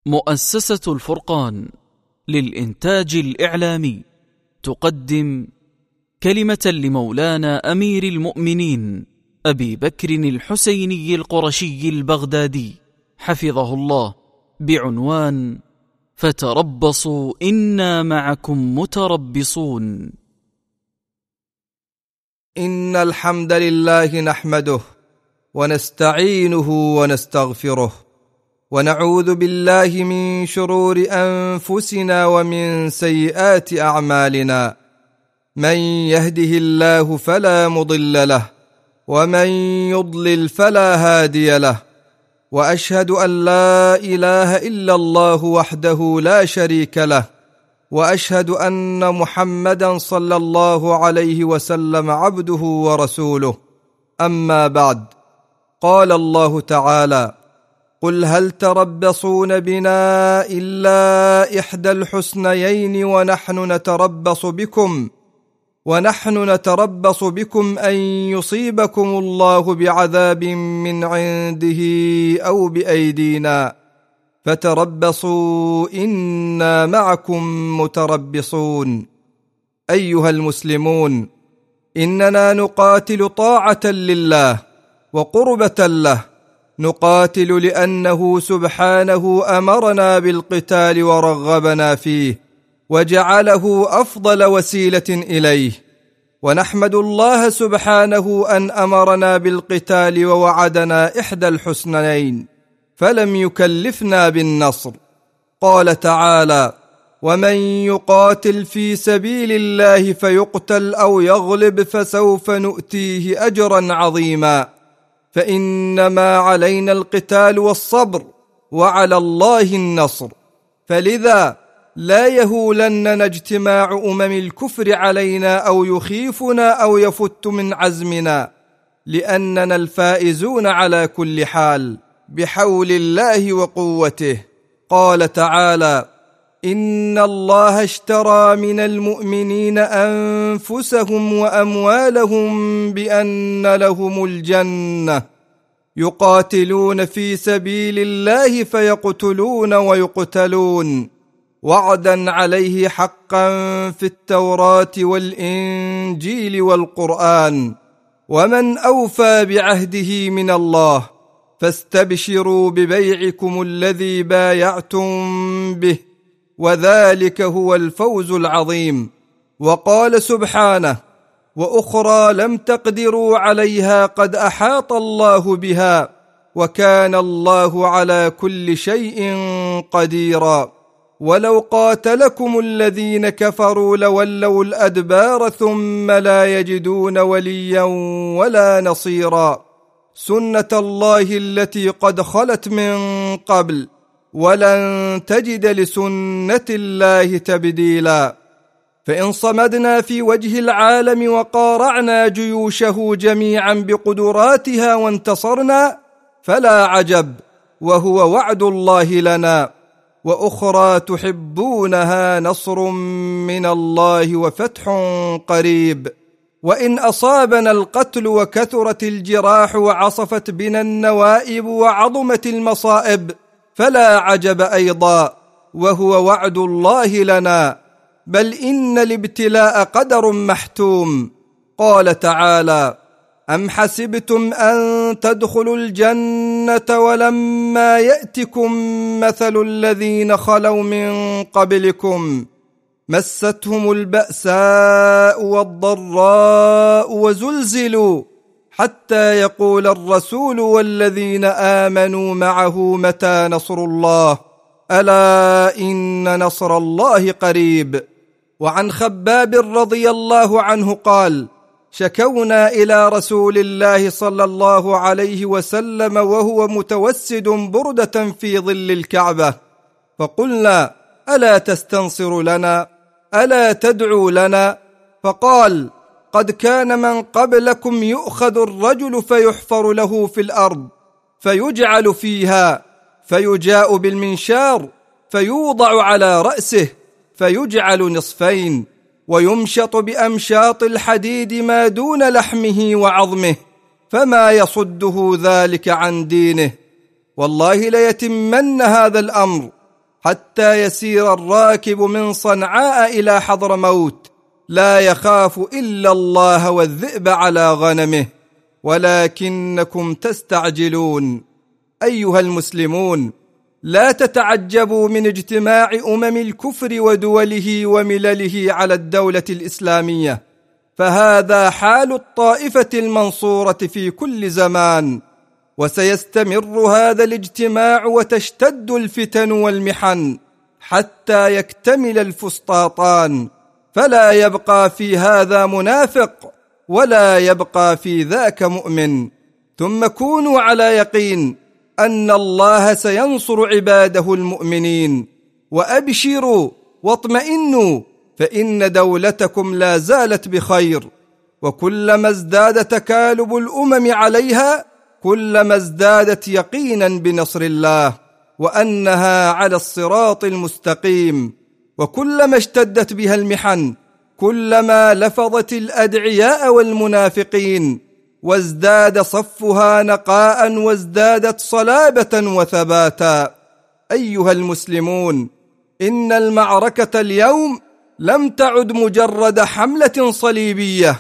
مؤسسة الفرقان للإنتاج الإعلامي تقدم كلمة لمولانا أمير المؤمنين أبي بكر الحسيني القرشي البغدادي حفظه الله بعنوان فتربصوا إنا معكم متربصون. إن الحمد لله نحمده ونستعينه ونستغفره ونعوذ بالله من شرور أنفسنا ومن سيئات أعمالنا، من يهده الله فلا مضل له ومن يضلل فلا هادي له، وأشهد أن لا إله إلا الله وحده لا شريك له، وأشهد أن محمدا صلى الله عليه وسلم عبده ورسوله. أما بعد، قال الله تعالى: قل هل تربصون بنا إلا إحدى الحسنيين ونحن نتربص بكم أن يصيبكم الله بعذاب من عنده أو بأيدينا فتربصوا إنا معكم متربصون. أيها المسلمون، إننا نقاتل طاعة لله وقربة له، نقاتل لأنه سبحانه أمرنا بالقتال ورغبنا فيه وجعله أفضل وسيلة إليه، ونحمد الله سبحانه أن أمرنا بالقتال ووعدنا إحدى الحسنيين فلم يكلفنا بالنصر. قال تعالى: ومن يقاتل في سبيل الله فيقتل أو يغلب فسوف نؤتيه أجرا عظيما، فإنما علينا القتال والصبر وعلى الله النصر. فلذا لا يهولننا اجتماع الكفر علينا أو يخيفنا أو يفت من عزمنا، لأننا الفائزون على كل حال بحول الله وقوته. قال تعالى: إن الله اشترى من المؤمنين أنفسهم وأموالهم بأن لهم الجنة يقاتلون في سبيل الله فيقتلون ويقتلون، وعدا عليه حقا في التوراة والإنجيل والقرآن، ومن أوفى بعهده من الله، فاستبشروا ببيعكم الذي بايعتم به، وذلك هو الفوز العظيم. وقال سبحانه: وأخرى لم تقدروا عليها قد أحاط الله بها وكان الله على كل شيء قديرا. ولو قاتلكم الذين كفروا لولوا الأدبار ثم لا يجدون وليا ولا نصيرا، سنة الله التي قد خلت من قبل ولن تجد لسنة الله تبديلا. فإن صمدنا في وجه العالم وقارعنا جيوشه جميعا بقدراتها وانتصرنا فلا عجب، وهو وعد الله لنا. وأخرى تحبونها نصر من الله وفتح قريب. وإن أصابنا القتل وكثرت الجراح وعصفت بنا النوائب وعظمت المصائب فلا عجب أيضا، وهو وعد الله لنا، بل إن الابتلاء قدر محتوم. قال تعالى: أم حسبتم أن تدخلوا الجنة ولما يأتكم مثل الذين خلوا من قبلكم مستهم البأساء والضراء وزلزلوا حتى يقول الرسول والذين آمنوا معه متى نصر الله، ألا إن نصر الله قريب. وعن خباب رضي الله عنه قال: شكونا إلى رسول الله صلى الله عليه وسلم وهو متوسد بردة في ظل الكعبة، فقلنا: ألا تستنصر لنا؟ ألا تدعو لنا؟ فقال: قد كان من قبلكم يؤخذ الرجل فيحفر له في الأرض فيجعل فيها، فيجاء بالمنشار فيوضع على رأسه فيجعل نصفين، ويمشط بأمشاط الحديد ما دون لحمه وعظمه، فما يصده ذلك عن دينه. والله ليتمن هذا الأمر حتى يسير الراكب من صنعاء إلى حضرموت لا يخاف إلا الله والذئب على غنمه، ولكنكم تستعجلون. أيها المسلمون، لا تتعجبوا من اجتماع الكفر ودوله وملله على الدولة الإسلامية، فهذا حال الطائفة المنصورة في كل زمان، وسيستمر هذا الاجتماع وتشتد الفتن والمحن حتى يكتمل الفسطاطان، فلا يبقى في هذا منافق ولا يبقى في ذاك مؤمن. ثم كونوا على يقين أن الله سينصر عباده المؤمنين، وأبشروا واطمئنوا فإن دولتكم لا زالت بخير، وكلما ازداد تكالب الأمم عليها كلما ازدادت يقينا بنصر الله وأنها على الصراط المستقيم، وكلما اشتدت بها المحن كلما لفظت الأدعياء والمنافقين، وازداد صفها نقاء وازدادت صلابة وثباتا. أيها المسلمون، إن المعركة اليوم لم تعد مجرد حملة صليبية،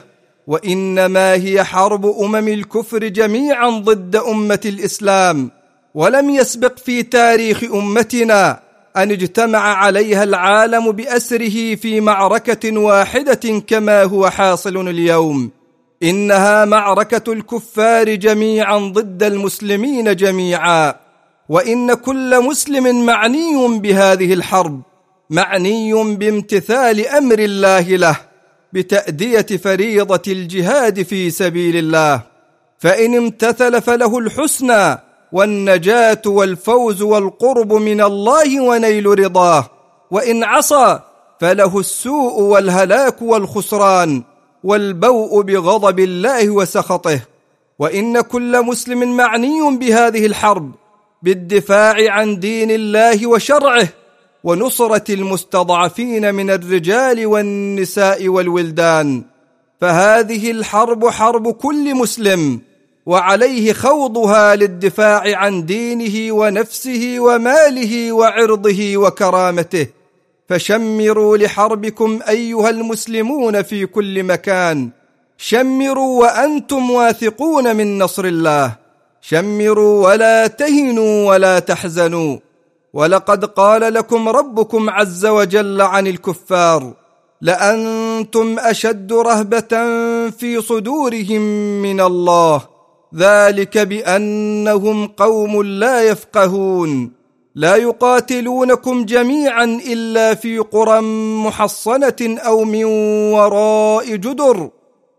وإنما هي حرب الكفر جميعا ضد أمة الإسلام، ولم يسبق في تاريخ أمتنا أن اجتمع عليها العالم بأسره في معركة واحدة كما هو حاصل اليوم. إنها معركة الكفار جميعا ضد المسلمين جميعا، وإن كل مسلم معني بهذه الحرب، معني بامتثال أمر الله له بتأدية فريضة الجهاد في سبيل الله، فإن امتثل فله الحسنى والنجاة والفوز والقرب من الله ونيل رضاه، وإن عصى فله السوء والهلاك والخسران والبوء بغضب الله وسخطه. وإن كل مسلم معني بهذه الحرب بالدفاع عن دين الله وشرعه ونصرة المستضعفين من الرجال والنساء والولدان، فهذه الحرب حرب كل مسلم، وعليه خوضها للدفاع عن دينه ونفسه وماله وعرضه وكرامته. فشمروا لحربكم أيها المسلمون في كل مكان، شمروا وأنتم واثقون من نصر الله، شمروا ولا تهنوا ولا تحزنوا. ولقد قال لكم ربكم عز وجل عن الكفار: لأنتم أشد رهبة في صدورهم من الله، ذلك بأنهم قوم لا يفقهون، لا يقاتلونكم جميعا إلا في قرى محصنة أو من وراء جدر،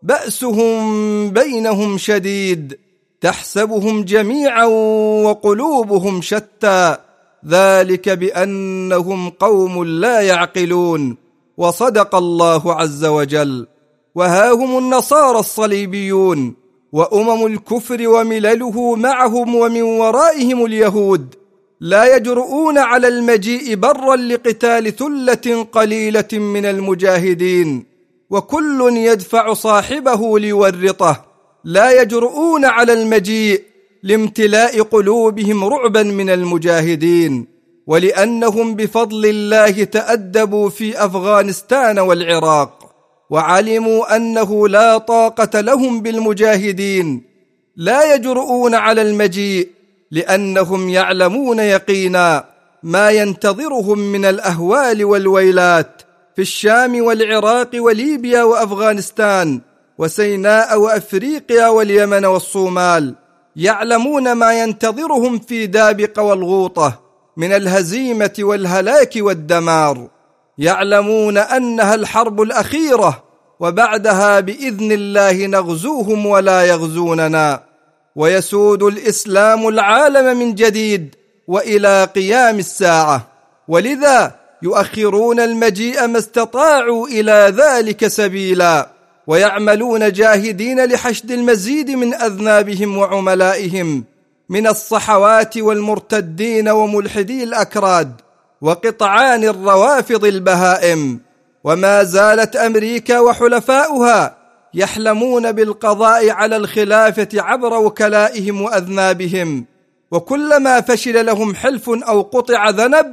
بأسهم بينهم شديد، تحسبهم جميعا وقلوبهم شتى، ذلك بأنهم قوم لا يعقلون. وصدق الله عز وجل. وها هم النصارى الصليبيون الكفر وملله معهم ومن ورائهم اليهود، لا يجرؤون على المجيء برا لقتال ثلة قليلة من المجاهدين، وكل يدفع صاحبه ليورطه، لا يجرؤون على المجيء لامتلاء قلوبهم رعبا من المجاهدين، ولأنهم بفضل الله تأدبوا في أفغانستان والعراق، وعلموا أنه لا طاقة لهم بالمجاهدين، لا يجرؤون على المجيء لأنهم يعلمون يقينا ما ينتظرهم من الأهوال والويلات في الشام والعراق وليبيا وأفغانستان وسيناء وأفريقيا واليمن والصومال، يعلمون ما ينتظرهم في دابق والغوطة من الهزيمة والهلاك والدمار، يعلمون أنها الحرب الأخيرة، وبعدها بإذن الله نغزوهم ولا يغزوننا، ويسود الإسلام العالم من جديد وإلى قيام الساعة، ولذا يؤخرون المجيء ما استطاعوا إلى ذلك سبيلا، ويعملون جاهدين لحشد المزيد من أذنابهم وعملائهم من الصحوات والمرتدين وملحدي الأكراد وقطعان الروافض البهائم. وما زالت أمريكا وحلفاؤها يحلمون بالقضاء على الخلافة عبر وكلائهم وأذنابهم، وكلما فشل لهم حلف أو قطع ذنب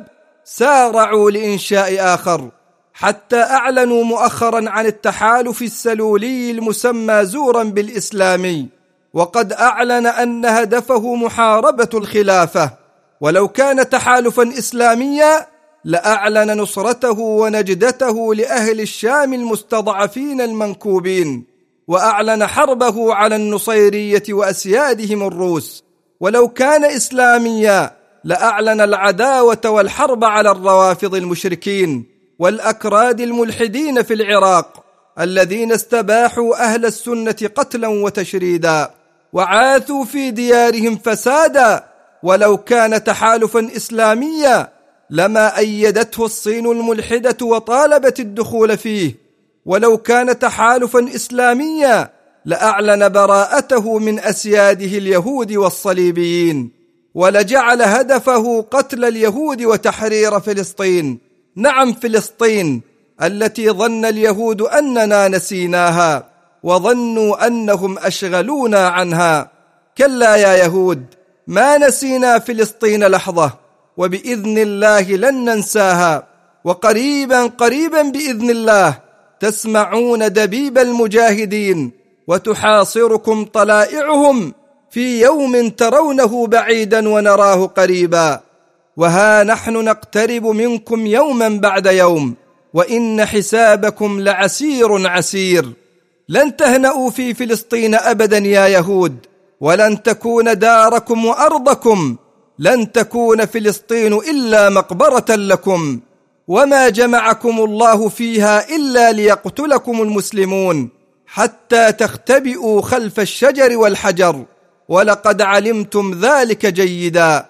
سارعوا لإنشاء آخر، حتى أعلنوا مؤخرا عن التحالف السلولي المسمى زورا بالإسلامي، وقد أعلن أن هدفه محاربة الخلافة. ولو كان تحالفا إسلاميا لأعلن نصرته ونجدته لأهل الشام المستضعفين المنكوبين، وأعلن حربه على النصيرية وأسيادهم الروس. ولو كان إسلاميا لأعلن العداوة والحرب على الروافض المشركين والأكراد الملحدين في العراق، الذين استباحوا أهل السنة قتلا وتشريدا وعاثوا في ديارهم فسادا. ولو كان تحالفا إسلاميا لما أيدته الصين الملحدة وطالبت الدخول فيه. ولو كان تحالفا إسلاميا لأعلن براءته من أسياده اليهود والصليبيين، ولجعل هدفه قتل اليهود وتحرير فلسطين. نعم، فلسطين التي ظن اليهود أننا نسيناها وظنوا أنهم أشغلونا عنها. كلا يا يهود، ما نسينا فلسطين لحظة، وبإذن الله لن ننساها. وقريبا بإذن الله تسمعون دبيب المجاهدين وتحاصركم طلائعهم في يوم ترونه بعيدا ونراه قريبا. وها نحن نقترب منكم يوما بعد يوم، وإن حسابكم لعسير عسير. لن تهنأوا في فلسطين أبدا يا يهود، ولن تكون داركم وأرضكم، لن تكون فلسطين إلا مقبرة لكم، وما جمعكم الله فيها إلا ليقتلكم المسلمون حتى تختبئوا خلف الشجر والحجر، ولقد علمتم ذلك جيدا.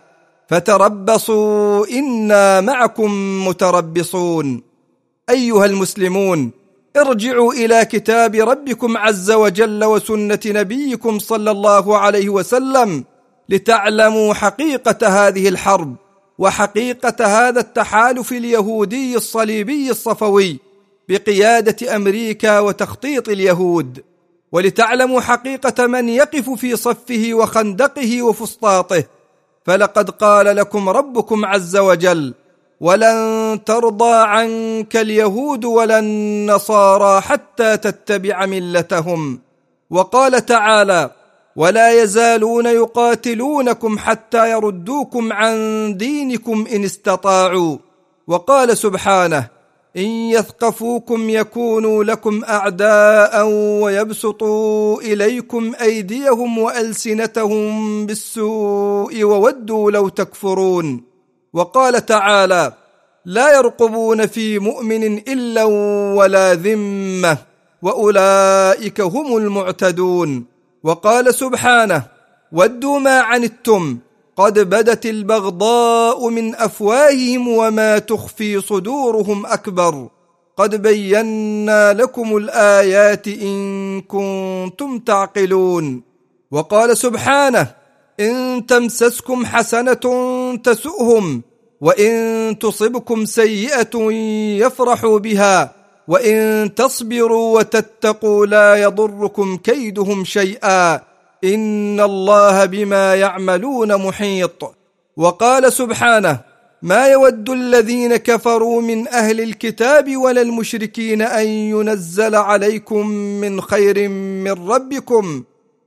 فتربصوا إنا معكم متربصون. أيها المسلمون، ارجعوا إلى كتاب ربكم عز وجل وسنة نبيكم صلى الله عليه وسلم لتعلموا حقيقة هذه الحرب وحقيقة هذا التحالف اليهودي الصليبي الصفوي بقيادة أمريكا وتخطيط اليهود، ولتعلموا حقيقة من يقف في صفه وخندقه وفسطاطه. فلقد قال لكم ربكم عز وجل: ولن ترضى عنك اليهود ولا النصارى حتى تتبع ملتهم. وقال تعالى: ولا يزالون يقاتلونكم حتى يردوكم عن دينكم إن استطاعوا. وقال سبحانه: إن يثقفوكم يكونوا لكم أعداء ويبسطوا إليكم أيديهم وألسنتهم بالسوء وودوا لو تكفرون. وقال تعالى: لا يرقبون في مؤمن إلا ولا ذمة وأولئك هم المعتدون. وقال سبحانه: ودوا ما عنتم قد بدت البغضاء من أفواههم وما تخفي صدورهم أكبر قد بينا لكم الآيات إن كنتم تعقلون. وقال سبحانه: إن تمسسكم حسنة تسؤهم وإن تصبكم سيئة يفرحوا بها وإن تصبروا وتتقوا لا يضركم كيدهم شيئا إن الله بما يعملون محيط. وقال سبحانه: ما يود الذين كفروا من أهل الكتاب ولا المشركين أن ينزل عليكم من خير من ربكم.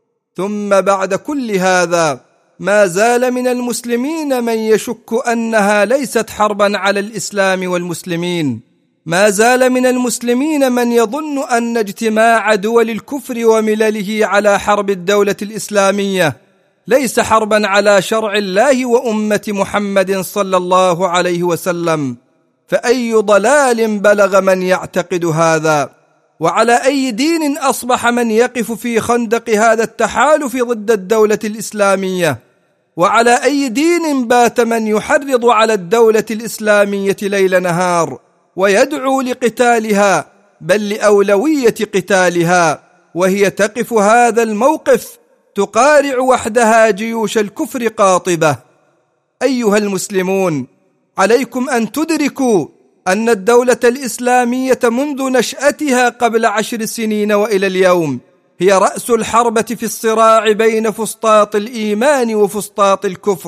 ثم بعد كل هذا ما زال من المسلمين من يشك أنها ليست حربا على الإسلام والمسلمين، ما زال من المسلمين من يظن أن اجتماع دول الكفر وملله على حرب الدولة الإسلامية ليس حربا على شرع الله وأمة محمد صلى الله عليه وسلم. فأي ضلال بلغ من يعتقد هذا؟ وعلى أي دين أصبح من يقف في خندق هذا التحالف ضد الدولة الإسلامية؟ وعلى أي دين بات من يحرض على الدولة الإسلامية ليل نهار ويدعو لقتالها، بل لأولوية قتالها، وهي تقف هذا الموقف تقارع وحدها جيوش الكفر قاطبة؟ أيها المسلمون، عليكم أن تدركوا أن الدولة الإسلامية منذ نشأتها قبل 10 سنين وإلى اليوم هي رأس الحربة في الصراع بين فسطاط الإيمان وفسطاط الكفر،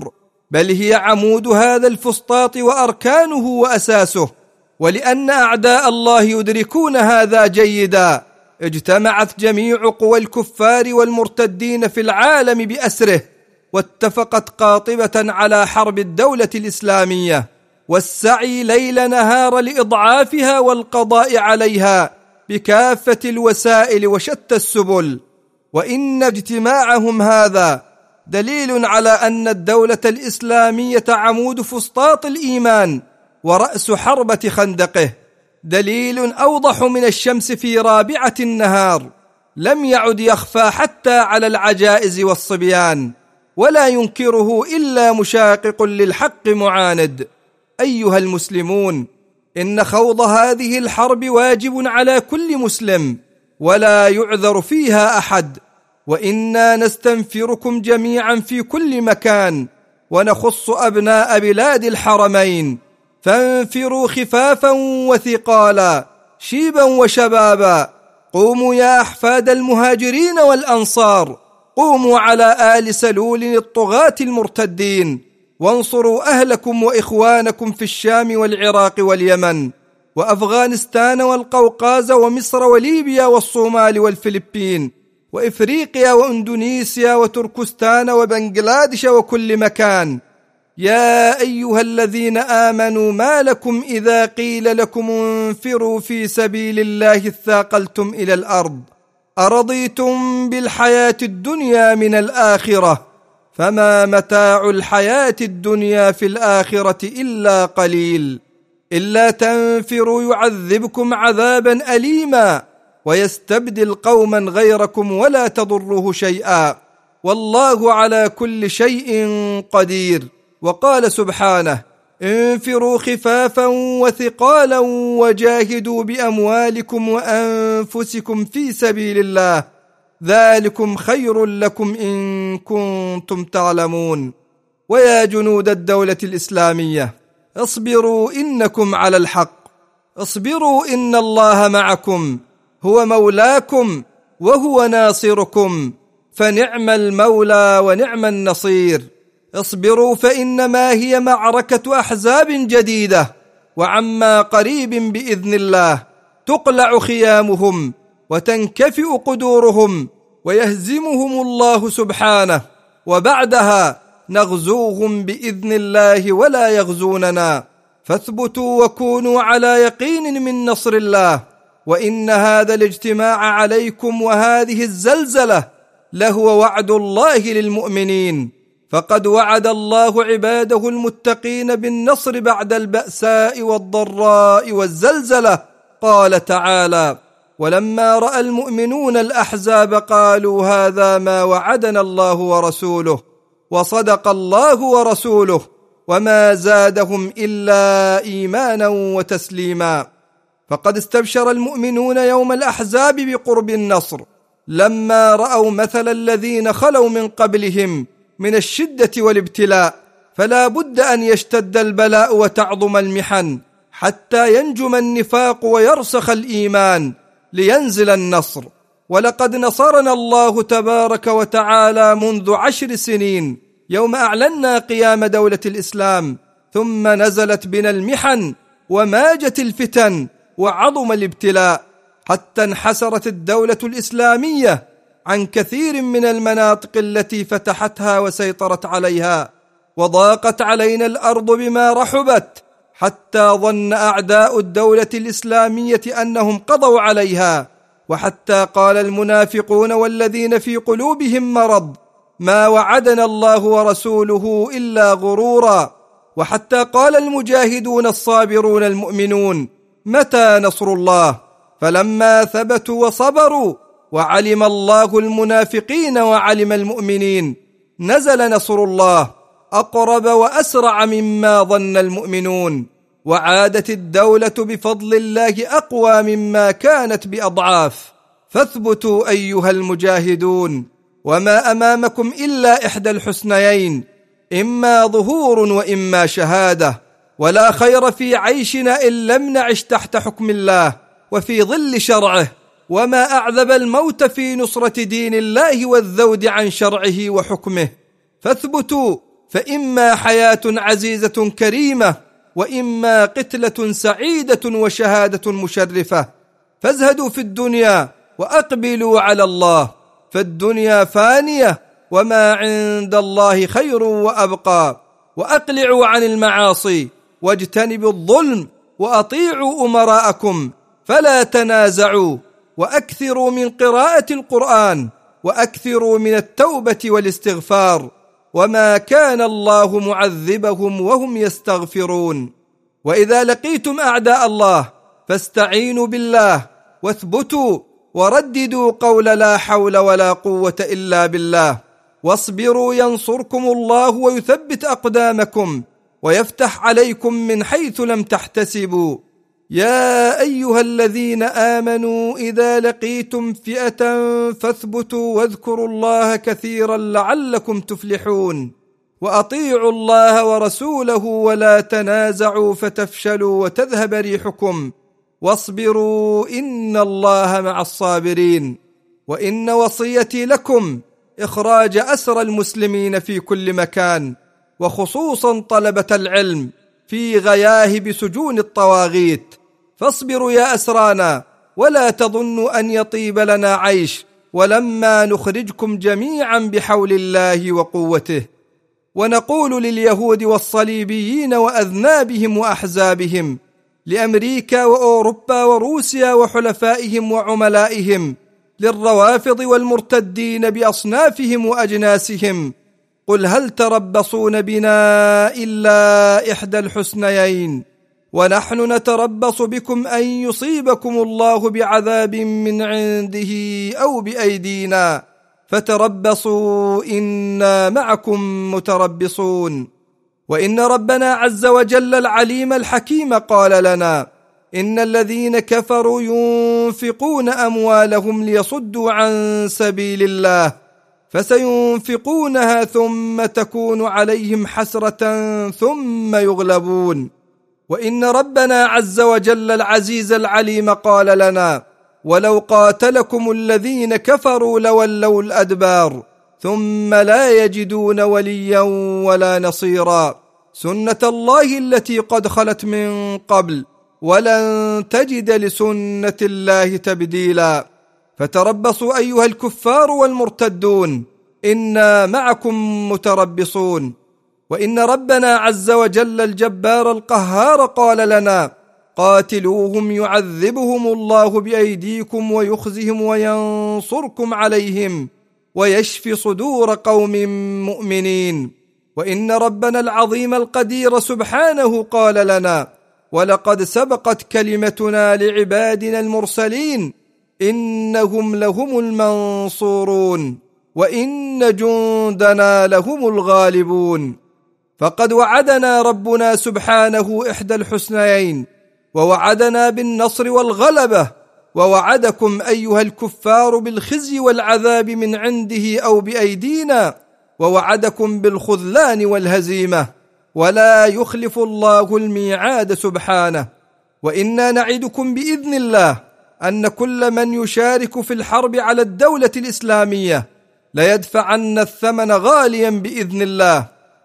بل هي عمود هذا الفسطاط وأركانه وأساسه. ولأن أعداء الله يدركون هذا جيدا، اجتمعت جميع قوى الكفار والمرتدين في العالم بأسره، واتفقت قاطبة على حرب الدولة الإسلامية، والسعي ليل نهار لإضعافها والقضاء عليها بكافة الوسائل وشتى السبل. وإن اجتماعهم هذا دليل على أن الدولة الإسلامية عمود فسطاط الإيمان ورأس حربة خندقه، دليل أوضح من الشمس في رابعة النهار، لم يعد يخفى حتى على العجائز والصبيان، ولا ينكره إلا مشاقق للحق معاند. أيها المسلمون، إن خوض هذه الحرب واجب على كل مسلم، ولا يعذر فيها أحد، وإنا نستنفركم جميعا في كل مكان، ونخص أبناء بلاد الحرمين، فانفروا خفافا وثقالا، شيبا وشبابا، قوموا يا أحفاد المهاجرين والأنصار، قوموا على آل سلول الطغاة المرتدين، وانصروا أهلكم وإخوانكم في الشام والعراق واليمن وأفغانستان والقوقاز ومصر وليبيا والصومال والفلبين وإفريقيا وإندونيسيا وتركستان وبنغلاديش وكل مكان. يا أيها الذين آمنوا ما لكم إذا قيل لكم انفروا في سبيل الله اثاقلتم إلى الأرض، أرضيتم بالحياة الدنيا من الآخرة، فما متاع الحياة الدنيا في الآخرة إلا قليل، إلا تنفروا يعذبكم عذابا أليما ويستبدل قوما غيركم ولا تضروه شيئا، والله على كل شيء قدير. وقال سبحانه: انفروا خفافا وثقالا وجاهدوا بأموالكم وأنفسكم في سبيل الله، ذلكم خير لكم إن كنتم تعلمون. ويا جنود الدولة الإسلامية، اصبروا إنكم على الحق، اصبروا إن الله معكم، هو مولاكم وهو ناصركم، فنعم المولى ونعم النصير. اصبروا فإنما هي معركة أحزاب جديدة، وعما قريب بإذن الله تقلع خيامهم وتنكفئ قدورهم ويهزمهم الله سبحانه، وبعدها نغزوهم بإذن الله ولا يغزوننا. فاثبتوا وكونوا على يقين من نصر الله. وإن هذا الاجتماع عليكم وهذه الزلزلة لهو وعد الله للمؤمنين، فقد وعد الله عباده المتقين بالنصر بعد البأساء والضراء والزلزلة. قال تعالى: ولما رأى المؤمنون الأحزاب قالوا هذا ما وعدنا الله ورسوله، وصدق الله ورسوله، وما زادهم إلا إيمانا وتسليما. فقد استبشر المؤمنون يوم الأحزاب بقرب النصر، لما رأوا مثل الذين خلوا من قبلهم من الشدة والابتلاء، فلا بد أن يشتد البلاء وتعظم المحن حتى ينجم النفاق ويرسخ الإيمان لينزل النصر. ولقد نصرنا الله تبارك وتعالى منذ 10 سنين يوم أعلنا قيام دولة الإسلام، ثم نزلت بنا المحن وماجت الفتن وعظم الابتلاء، حتى انحسرت الدولة الإسلامية عن كثير من المناطق التي فتحتها وسيطرت عليها، وضاقت علينا الأرض بما رحبت، حتى ظن أعداء الدولة الإسلامية أنهم قضوا عليها، وحتى قال المنافقون والذين في قلوبهم مرض: ما وعدنا الله ورسوله إلا غرورا. وحتى قال المجاهدون الصابرون المؤمنون: متى نصر الله؟ فلما ثبتوا وصبروا وعلم الله المنافقين وعلم المؤمنين نزل نصر الله أقرب وأسرع مما ظن المؤمنون، وعادت الدولة بفضل الله أقوى مما كانت بأضعاف. فاثبتوا أيها المجاهدون، وما أمامكم إلا إحدى الحسنيين، إما ظهور وإما شهادة، ولا خير في عيشنا إن لم نعش تحت حكم الله وفي ظل شرعه، وما أعذب الموت في نصرة دين الله والذود عن شرعه وحكمه. فاثبتوا فإما حياة عزيزة كريمة، وإما قتلة سعيدة وشهادة مشرفة. فازهدوا في الدنيا وأقبلوا على الله، فالدنيا فانية وما عند الله خير وأبقى. وأقلعوا عن المعاصي واجتنبوا الظلم، وأطيعوا أمراءكم فلا تنازعوا، وأكثروا من قراءة القرآن، وأكثروا من التوبة والاستغفار، وما كان الله معذبهم وهم يستغفرون. وإذا لقيتم أعداء الله فاستعينوا بالله واثبتوا، ورددوا قول لا حول ولا قوة إلا بالله، واصبروا ينصركم الله ويثبت أقدامكم، ويفتح عليكم من حيث لم تحتسبوا. يا أيها الذين آمنوا إذا لقيتم فئة فاثبتوا واذكروا الله كثيرا لعلكم تفلحون. وأطيعوا الله ورسوله ولا تنازعوا فتفشلوا وتذهب ريحكم، واصبروا إن الله مع الصابرين. وإن وصيتي لكم إخراج أسرى المسلمين في كل مكان، وخصوصا طلبة العلم في غياهب سجون الطواغيت. فاصبروا يا أسرانا، ولا تظنوا أن يطيب لنا عيش ولما نخرجكم جميعا بحول الله وقوته. ونقول لليهود والصليبيين وأذنابهم وأحزابهم، لأمريكا وأوروبا وروسيا وحلفائهم وعملائهم، للروافض والمرتدين بأصنافهم وأجناسهم، قل هل تربصون بنا إلا إحدى الحسنيين، ونحن نتربص بكم أن يصيبكم الله بعذاب من عنده أو بأيدينا، فتربصوا إنا معكم متربصون. وإن ربنا عز وجل العليم الحكيم قال لنا: إن الذين كفروا ينفقون أموالهم ليصدوا عن سبيل الله فسينفقونها ثم تكون عليهم حسرة ثم يغلبون. وإن ربنا عز وجل العزيز العليم قال لنا: ولو قاتلكم الذين كفروا لولوا الأدبار ثم لا يجدون وليا ولا نصيرا، سنة الله التي قد خلت من قبل ولن تجد لسنة الله تبديلا. فتربصوا أيها الكفار والمرتدون، إنا معكم متربصون. وإن ربنا عز وجل الجبار القهار قال لنا: قاتلوهم يعذبهم الله بأيديكم ويخزهم وينصركم عليهم ويشفي صدور قوم مؤمنين. وإن ربنا العظيم القدير سبحانه قال لنا: ولقد سبقت كلمتنا لعبادنا المرسلين إنهم لهم المنصورون وإن جندنا لهم الغالبون. فقد وعدنا ربنا سبحانه إحدى الحسنيين، ووعدنا بالنصر والغلبة، ووعدكم أيها الكفار بالخزي والعذاب من عنده أو بأيدينا، ووعدكم بالخذلان والهزيمة، ولا يخلف الله الميعاد سبحانه. وإنا نعدكم بإذن الله أن كل من يشارك في الحرب على الدولة الإسلامية ليدفعن الثمن غاليا بإذن الله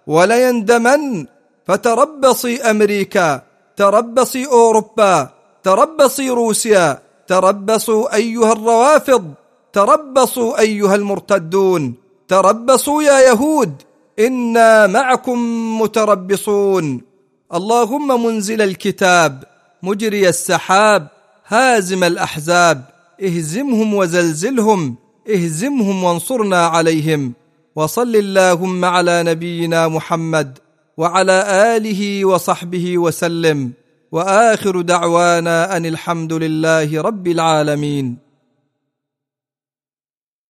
وليندمن. فتربصي أمريكا، تربصي أوروبا، تربصي روسيا، تربصوا أيها الروافض، تربصوا أيها المرتدون، تربصوا يا يهود، إنا معكم متربصون. اللهم منزل الكتاب، مجري السحاب، هازم الأحزاب، اهزمهم وزلزلهم، اهزمهم وانصرنا عليهم. وصل اللهم على نبينا محمد وعلى آله وصحبه وسلم، وآخر دعوانا أن الحمد لله رب العالمين.